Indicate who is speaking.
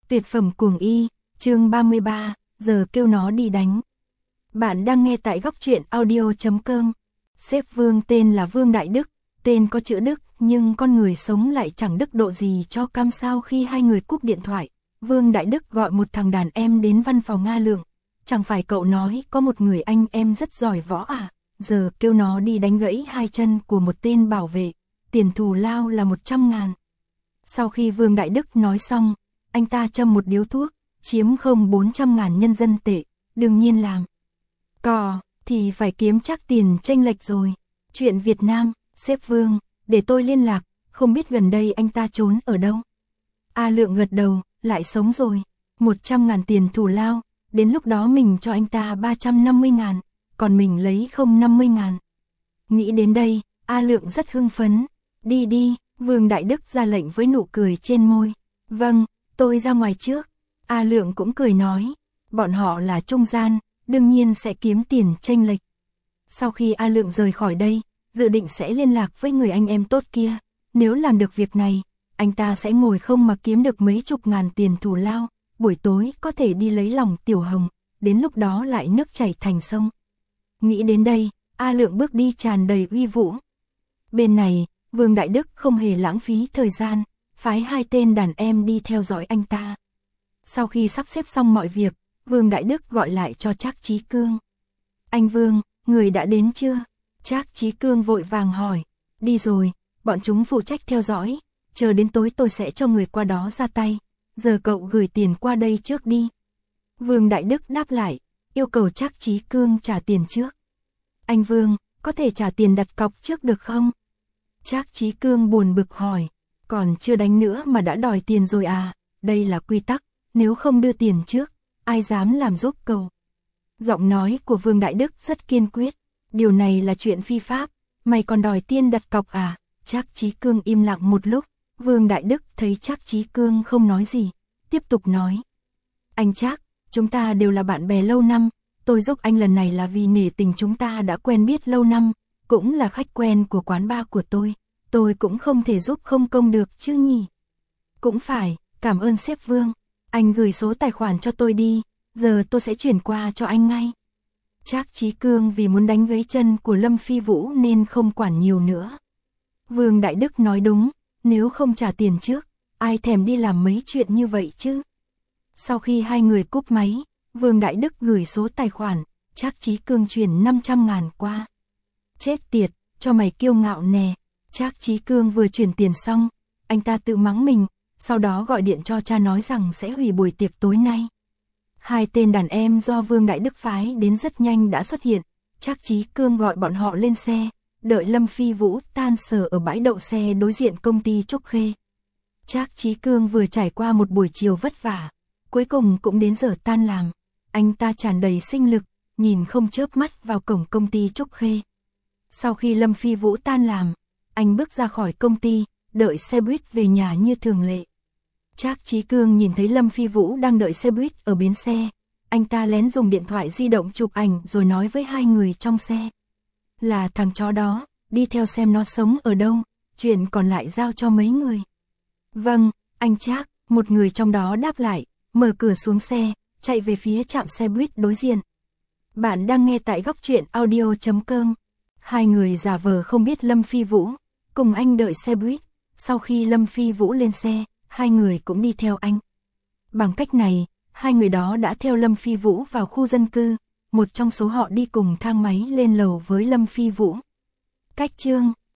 Speaker 1: Tuyệt phẩm cuồng y, chương 33, giờ kêu nó đi đánh. Bạn đang nghe tại góc truyện audio.com. Sếp Vương tên là Vương Đại Đức, tên có chữ Đức, nhưng con người sống lại chẳng đức độ gì cho cam sao khi hai người cúp điện thoại. Vương Đại Đức gọi một thằng đàn em đến văn phòng A Lượng. Chẳng phải cậu nói có một người anh em rất giỏi võ à, giờ kêu nó đi đánh gãy hai chân của một tên bảo vệ, tiền thù lao là 100.000. Sau khi Vương Đại Đức nói xong, anh ta châm một điếu thuốc, chiếm không 400.000 nhân dân tệ, đương nhiên làm. Cò, thì phải kiếm chắc tiền chênh lệch rồi. Chuyện Việt Nam, sếp Vương, để tôi liên lạc, không biết gần đây anh ta trốn ở đâu. A Lượng gật đầu, lại sống rồi, 100.000 tiền thù lao, đến lúc đó mình cho anh ta 350.000, còn mình lấy không 50.000. Nghĩ đến đây, A Lượng rất hưng phấn. Đi đi, Vương Đại Đức ra lệnh với nụ cười trên môi. Vâng, tôi ra ngoài trước. A Lượng cũng cười nói, bọn họ là trung gian, đương nhiên sẽ kiếm tiền chênh lệch. Sau khi A Lượng rời khỏi đây, dự định sẽ liên lạc với người anh em tốt kia. Nếu làm được việc này, anh ta sẽ ngồi không mà kiếm được mấy chục ngàn tiền thù lao, buổi tối có thể đi lấy lòng Tiểu Hồng, đến lúc đó lại nước chảy thành sông. Nghĩ đến đây, A Lượng bước đi tràn đầy uy vũ. Bên này, Vương Đại Đức không hề lãng phí thời gian, phái hai tên đàn em đi theo dõi anh ta. Sau khi sắp xếp xong mọi việc, Vương Đại Đức gọi lại cho Trác Chí Cương. Anh Vương, người đã đến chưa? Trác Chí Cương vội vàng hỏi. Đi rồi, bọn chúng phụ trách theo dõi, chờ đến tối tôi sẽ cho người qua đó ra tay. Giờ cậu gửi tiền qua đây trước đi. Vương Đại Đức đáp lại, yêu cầu Trác Chí Cương trả tiền trước. Anh Vương, có thể trả tiền đặt cọc trước được không? Trác Chí Cương buồn bực hỏi, còn chưa đánh nữa mà đã đòi tiền rồi à? Đây là quy tắc, nếu không đưa tiền trước, ai dám làm giúp cậu? Giọng nói của Vương Đại Đức rất kiên quyết, điều này là chuyện phi pháp, mày còn đòi tiền đặt cọc à? Trác Chí Cương im lặng một lúc, Vương Đại Đức thấy Trác Chí Cương không nói gì, tiếp tục nói. Anh Trác, chúng ta đều là bạn bè lâu năm, tôi giúp anh lần này là vì nể tình chúng ta đã quen biết lâu năm, cũng là khách quen của quán bar của tôi cũng không thể giúp không công được chứ nhỉ. Cũng phải, cảm ơn sếp Vương, anh gửi số tài khoản cho tôi đi, giờ tôi sẽ chuyển qua cho anh ngay. Trác Chí Cương vì muốn đánh gãy chân của Lâm Phi Vũ nên không quản nhiều nữa. Vương Đại Đức nói đúng, nếu không trả tiền trước, ai thèm đi làm mấy chuyện như vậy chứ. Sau khi hai người cúp máy, Vương Đại Đức gửi số tài khoản, Trác Chí Cương chuyển 500.000 qua. Chết tiệt, cho mày kiêu ngạo nè. Trác Chí Cương vừa chuyển tiền xong, anh ta tự mắng mình, sau đó gọi điện cho cha nói rằng sẽ hủy buổi tiệc tối nay. Hai tên đàn em do Vương Đại Đức phái đến rất nhanh đã xuất hiện, Trác Chí Cương gọi bọn họ lên xe, đợi Lâm Phi Vũ tan sở ở bãi đậu xe đối diện công ty Trúc Khê. Trác Chí Cương vừa trải qua một buổi chiều vất vả, cuối cùng cũng đến giờ tan làm, anh ta tràn đầy sinh lực, nhìn không chớp mắt vào cổng công ty Trúc Khê. Sau khi Lâm Phi Vũ tan làm, anh bước ra khỏi công ty, đợi xe buýt về nhà như thường lệ. Trác Chí Cương nhìn thấy Lâm Phi Vũ đang đợi xe buýt ở bến xe, anh ta lén dùng điện thoại di động chụp ảnh rồi nói với hai người trong xe. Là thằng chó đó, đi theo xem nó sống ở đâu, chuyện còn lại giao cho mấy người. Vâng, anh Trác, một người trong đó đáp lại, mở cửa xuống xe, chạy về phía trạm xe buýt đối diện. Bạn đang nghe tại góc truyện audio.com. Hai người giả vờ không biết Lâm Phi Vũ, cùng anh đợi xe buýt, sau khi Lâm Phi Vũ lên xe, hai người cũng đi theo anh. Bằng cách này, hai người đó đã theo Lâm Phi Vũ vào khu dân cư, một trong số họ đi cùng thang máy lên lầu với Lâm Phi Vũ. Cách chương